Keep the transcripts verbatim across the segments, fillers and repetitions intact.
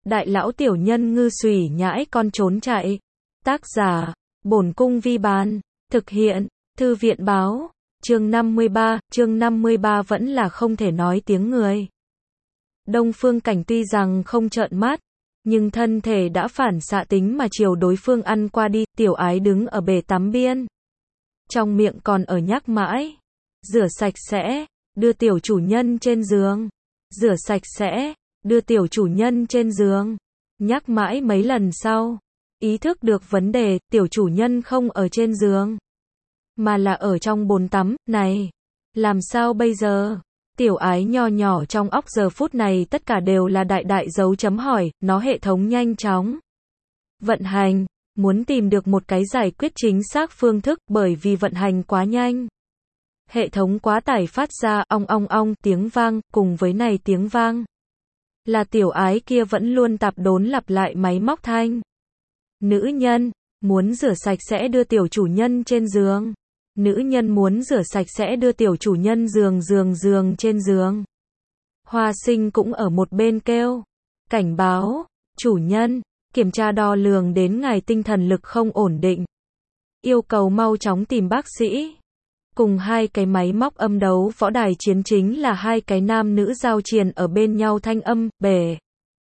Đại lão tiểu nhân ngư xùy nhãi con trốn chạy. Tác giả, Bổn Cung Vi Bán. Thực hiện, Thư viện Báo. Chương năm mươi ba, chương năm mươi ba vẫn là không thể nói tiếng người. Đông Phương Cảnh tuy rằng không trợn mắt, nhưng thân thể đã phản xạ tính mà chiều đối phương ăn qua đi. Tiểu ái đứng ở bể tắm biên, trong miệng còn ở nhắc mãi. Rửa sạch sẽ, đưa tiểu chủ nhân trên giường. Rửa sạch sẽ, đưa tiểu chủ nhân trên giường. Nhắc mãi mấy lần sau, ý thức được vấn đề, tiểu chủ nhân không ở trên giường, mà là ở trong bồn tắm. Này, làm sao bây giờ? Tiểu ái nho nhỏ trong óc giờ phút này tất cả đều là đại đại dấu chấm hỏi. Nó hệ thống nhanh chóng vận hành, muốn tìm được một cái giải quyết chính xác phương thức, bởi vì vận hành quá nhanh. Hệ thống quá tải phát ra ong ong ong tiếng vang, cùng với này tiếng vang là tiểu ái kia vẫn luôn tạp đốn lặp lại máy móc thanh. Nữ nhân muốn rửa sạch sẽ đưa tiểu chủ nhân trên giường. Nữ nhân muốn rửa sạch sẽ đưa tiểu chủ nhân giường giường giường trên giường. Hoa Sinh cũng ở một bên kêu, cảnh báo, chủ nhân, kiểm tra đo lường đến ngài tinh thần lực không ổn định. Yêu cầu mau chóng tìm bác sĩ. Cùng hai cái máy móc âm đấu võ đài chiến chính là hai cái nam nữ giao triền ở bên nhau thanh âm. Bể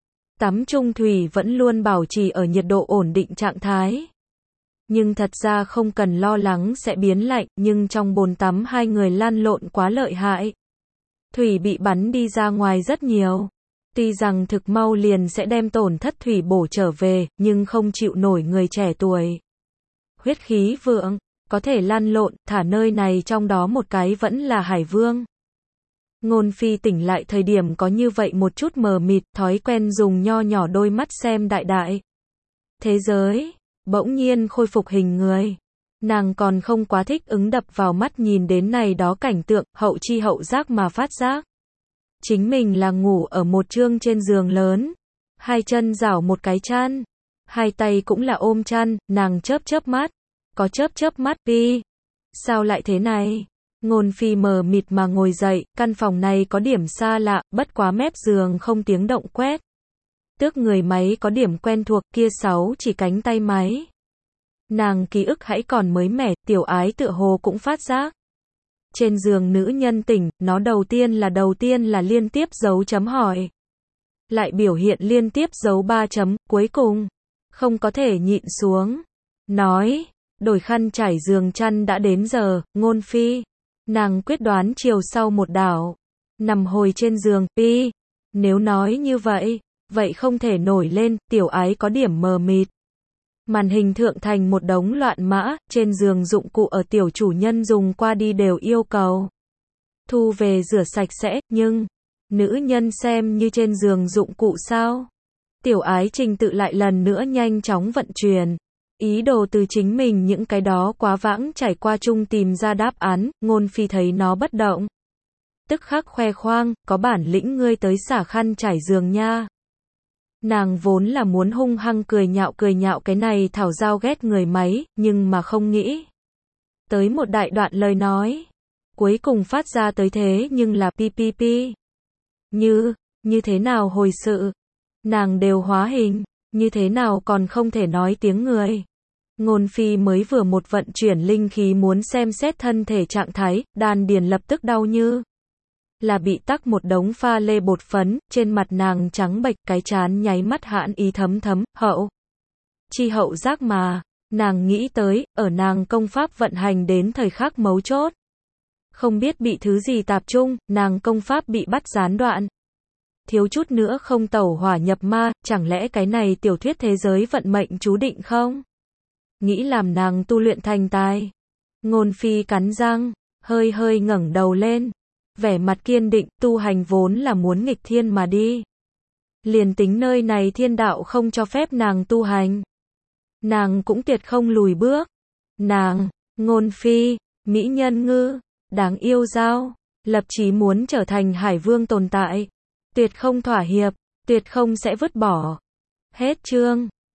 tắm trung thủy vẫn luôn bảo trì ở nhiệt độ ổn định trạng thái. Nhưng thật ra không cần lo lắng sẽ biến lạnh, nhưng trong bồn tắm hai người lăn lộn quá lợi hại. Thủy bị bắn đi ra ngoài rất nhiều. Tuy rằng thực mau liền sẽ đem tổn thất thủy bổ trở về, nhưng không chịu nổi người trẻ tuổi. Huyết khí vượng, có thể lăn lộn, thả nơi này trong đó một cái vẫn là Hải Vương. Ngôn Phi tỉnh lại thời điểm có như vậy một chút mờ mịt, thói quen dùng nho nhỏ đôi mắt xem đại đại thế giới, bỗng nhiên khôi phục hình người. Nàng còn không quá thích ứng đập vào mắt nhìn đến này đó cảnh tượng, hậu chi hậu giác mà phát giác. Chính mình là ngủ ở một chương trên giường lớn, hai chân rảo một cái chăn, hai tay cũng là ôm chăn, nàng chớp chớp mắt, có chớp chớp mắt. Pi, sao lại thế này? Ngôn Phi mờ mịt mà ngồi dậy, căn phòng này có điểm xa lạ, bất quá mép giường không tiếng động quét tước người máy có điểm quen thuộc, kia sáu chỉ cánh tay máy. Nàng ký ức hãy còn mới mẻ, tiểu ái tựa hồ cũng phát giác. Trên giường nữ nhân tỉnh, nó đầu tiên là đầu tiên là liên tiếp dấu chấm hỏi. Lại biểu hiện liên tiếp dấu ba chấm, cuối cùng không có thể nhịn xuống. Nói, đổi khăn trải giường chăn đã đến giờ. Ngôn Phi, nàng quyết đoán chiều sau một đảo, nằm hồi trên giường. Pi, nếu nói như vậy, vậy không thể nổi lên. Tiểu ái có điểm mờ mịt. Màn hình thượng thành một đống loạn mã, trên giường dụng cụ ở tiểu chủ nhân dùng qua đi đều yêu cầu thu về rửa sạch sẽ, nhưng nữ nhân xem như trên giường dụng cụ sao? Tiểu ái trình tự lại lần nữa nhanh chóng vận chuyển, ý đồ từ chính mình những cái đó quá vãng trải qua chung tìm ra đáp án. Ngôn Phi thấy nó bất động, tức khắc khoe khoang, có bản lĩnh ngươi tới xả khăn trải giường nha. Nàng vốn là muốn hung hăng cười nhạo cười nhạo cái này thảo giao ghét người máy, nhưng mà không nghĩ tới một đại đoạn lời nói cuối cùng phát ra tới thế nhưng là pi pi pi. Như, như thế nào hồi sự? Nàng đều hóa hình, như thế nào còn không thể nói tiếng người? Ngôn Phi mới vừa một vận chuyển linh khí muốn xem xét thân thể trạng thái, đan điền lập tức đau như là bị tắc một đống pha lê bột phấn, trên mặt nàng trắng bệch, cái trán nháy mắt hãn ý thấm thấm. Hậu chi hậu giác mà, nàng nghĩ tới, ở nàng công pháp vận hành đến thời khắc mấu chốt, không biết bị thứ gì tạp trung, nàng công pháp bị bắt gián đoạn, thiếu chút nữa không tẩu hỏa nhập ma. Chẳng lẽ cái này tiểu thuyết thế giới vận mệnh chú định không? Nghĩ làm nàng tu luyện thành tài. Ngôn Phi cắn răng, hơi hơi ngẩng đầu lên, vẻ mặt kiên định. Tu hành vốn là muốn nghịch thiên mà đi, liền tính nơi này thiên đạo không cho phép nàng tu hành, nàng cũng tuyệt không lùi bước. Nàng, Ngôn Phi, mỹ nhân ngư, đáng yêu giao, lập chí muốn trở thành Hải Vương tồn tại, tuyệt không thỏa hiệp, tuyệt không sẽ vứt bỏ. Hết chương.